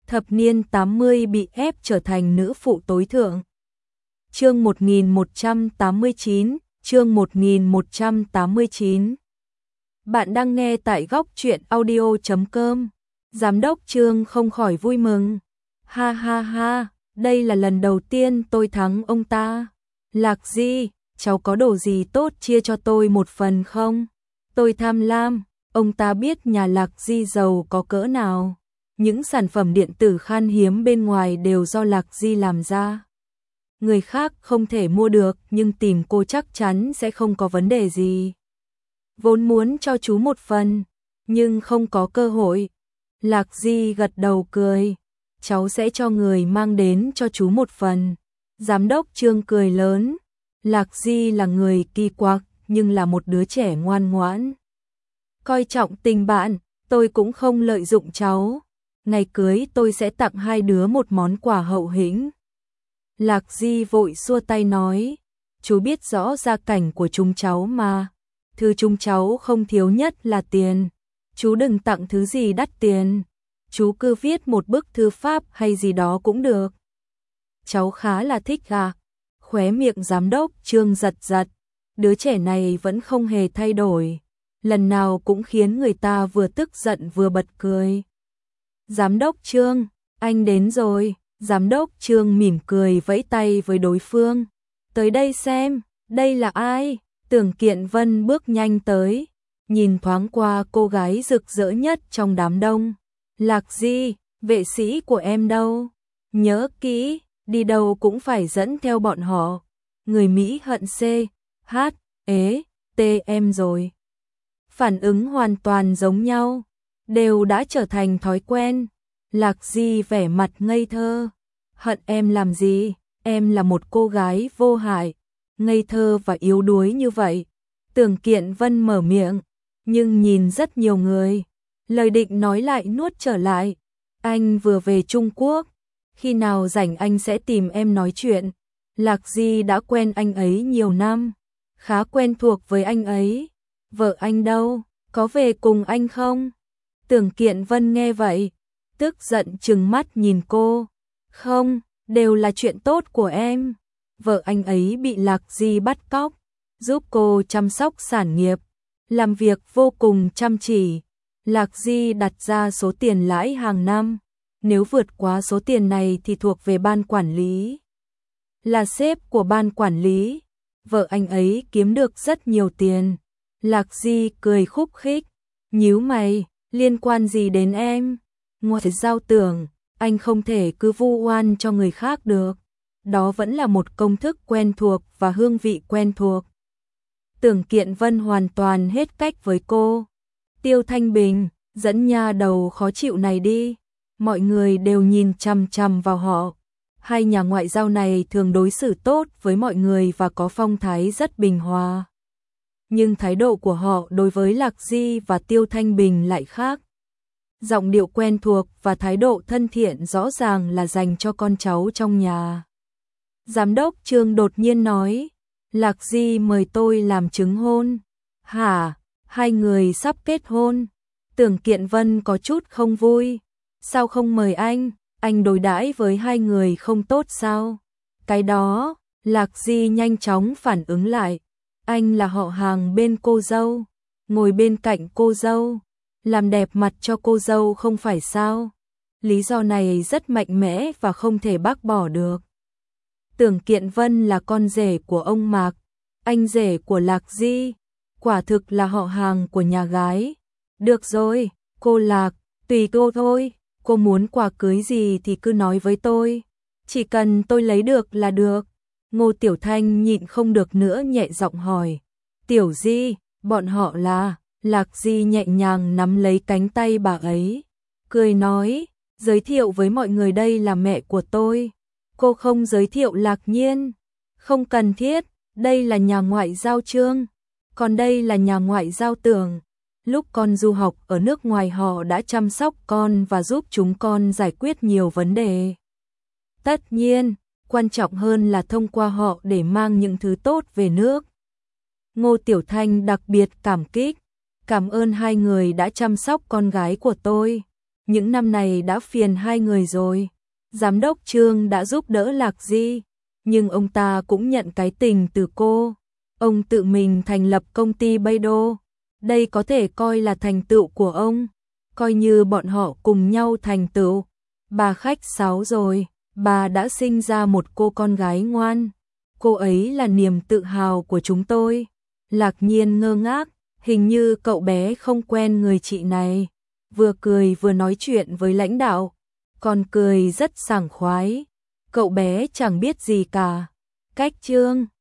thập niên 80 bị ép trở thành nữ phụ tối thượng. Chương 1189, chương 1189. Bạn đang nghe tại góc truyện audio.com. Giám đốc Trương không khỏi vui mừng. Ha ha ha, đây là lần đầu tiên tôi thắng ông ta. Lạc Di, cháu có đồ gì tốt chia cho tôi một phần không? Tôi tham lam, ông ta biết nhà Lạc Di giàu có cỡ nào. Những sản phẩm điện tử khan hiếm bên ngoài đều do Lạc Di làm ra. Người khác không thể mua được nhưng tìm cô chắc chắn sẽ không có vấn đề gì. Vốn muốn cho chú một phần, nhưng không có cơ hội. Lạc Di gật đầu cười. Cháu sẽ cho người mang đến cho chú một phần. Giám đốc Trương cười lớn. Lạc Di là người kỳ quặc nhưng là một đứa trẻ ngoan ngoãn. Coi trọng tình bạn, tôi cũng không lợi dụng cháu. Ngày cưới tôi sẽ tặng hai đứa một món quà hậu hĩnh. Lạc Di vội xua tay nói, chú biết rõ gia cảnh của chúng cháu mà. Thứ chúng cháu không thiếu nhất là tiền. Chú đừng tặng thứ gì đắt tiền. Chú cứ viết một bức thư pháp hay gì đó cũng được. Cháu khá là thích à? Khóe miệng giám đốc Trương giật giật. Đứa trẻ này vẫn không hề thay đổi. Lần nào cũng khiến người ta vừa tức giận vừa bật cười. Giám đốc Trương, anh đến rồi. Giám đốc Trương mỉm cười vẫy tay với đối phương. Tới đây xem, đây là ai? Tưởng Kiện Vân bước nhanh tới. Nhìn thoáng qua cô gái rực rỡ nhất trong đám đông. Lạc Di, vệ sĩ của em đâu? Nhớ kỹ, đi đâu cũng phải dẫn theo bọn họ. Người Mỹ hận C, H, ế, T em rồi. Phản ứng hoàn toàn giống nhau, đều đã trở thành thói quen. Lạc Di vẻ mặt ngây thơ. Hận em làm gì? Em là một cô gái vô hại, ngây thơ và yếu đuối như vậy. Tưởng Kiện Vân mở miệng, nhưng nhìn rất nhiều người. Lời định nói lại nuốt trở lại. Anh vừa về Trung Quốc, khi nào rảnh anh sẽ tìm em nói chuyện. Lạc Di đã quen anh ấy nhiều năm, khá quen thuộc với anh ấy. Vợ anh đâu, có về cùng anh không? Tưởng Kiện Vân nghe vậy, tức giận trừng mắt nhìn cô. Không, đều là chuyện tốt của em. Vợ anh ấy bị Lạc Di bắt cóc, giúp cô chăm sóc sản nghiệp, làm việc vô cùng chăm chỉ. Lạc Di đặt ra số tiền lãi hàng năm, nếu vượt quá số tiền này thì thuộc về ban quản lý. Là sếp của ban quản lý, vợ anh ấy kiếm được rất nhiều tiền. Lạc Di cười khúc khích, nhíu mày, liên quan gì đến em? Ngoài giao Tưởng, anh không thể cứ vu oan cho người khác được. Đó vẫn là một công thức quen thuộc và hương vị quen thuộc. Tưởng Kiện Vân hoàn toàn hết cách với cô. Tiêu Thanh Bình, dẫn nha đầu khó chịu này đi. Mọi người đều nhìn chằm chằm vào họ. Hai nhà ngoại giao này thường đối xử tốt với mọi người và có phong thái rất bình hòa. Nhưng thái độ của họ đối với Lạc Di và Tiêu Thanh Bình lại khác. Giọng điệu quen thuộc và thái độ thân thiện rõ ràng là dành cho con cháu trong nhà. Giám đốc Trương đột nhiên nói, Lạc Di mời tôi làm chứng hôn. Hả, hai người sắp kết hôn. Tưởng Kiện Vân có chút không vui. Sao không mời anh đối đãi với hai người không tốt sao? Cái đó, Lạc Di nhanh chóng phản ứng lại. Anh là họ hàng bên cô dâu, ngồi bên cạnh cô dâu, làm đẹp mặt cho cô dâu không phải sao? Lý do này rất mạnh mẽ và không thể bác bỏ được. Tưởng Kiện Vân là con rể của ông Mạc, anh rể của Lạc Di, quả thực là họ hàng của nhà gái. Được rồi, cô Lạc, tùy cô thôi, cô muốn quà cưới gì thì cứ nói với tôi, chỉ cần tôi lấy được là được. Ngô Tiểu Thanh nhịn không được nữa nhẹ giọng hỏi, Tiểu Di, bọn họ là? Lạc Di nhẹ nhàng nắm lấy cánh tay bà ấy, cười nói, giới thiệu với mọi người đây là mẹ của tôi. Cô không giới thiệu Lạc Nhiên? Không cần thiết, đây là nhà ngoại giao Trương, còn đây là nhà ngoại giao Tưởng. Lúc con du học ở nước ngoài họ đã chăm sóc con và giúp chúng con giải quyết nhiều vấn đề. Tất nhiên, quan trọng hơn là thông qua họ để mang những thứ tốt về nước. Ngô Tiểu Thanh đặc biệt cảm kích, cảm ơn hai người đã chăm sóc con gái của tôi. những năm này đã phiền hai người rồi. Giám đốc Trương đã giúp đỡ Lạc Di, nhưng ông ta cũng nhận cái tình từ cô. Ông tự mình thành lập công ty Bay Đô. Đây có thể coi là thành tựu của ông. Coi như bọn họ cùng nhau thành tựu. Bà khách sáo rồi, bà đã sinh ra một cô con gái ngoan. Cô ấy là niềm tự hào của chúng tôi. Lạc Nhiên ngơ ngác, hình như cậu bé không quen người chị này. Vừa cười vừa nói chuyện với lãnh đạo, còn cười rất sảng khoái. Cậu bé chẳng biết gì cả. Cách Trương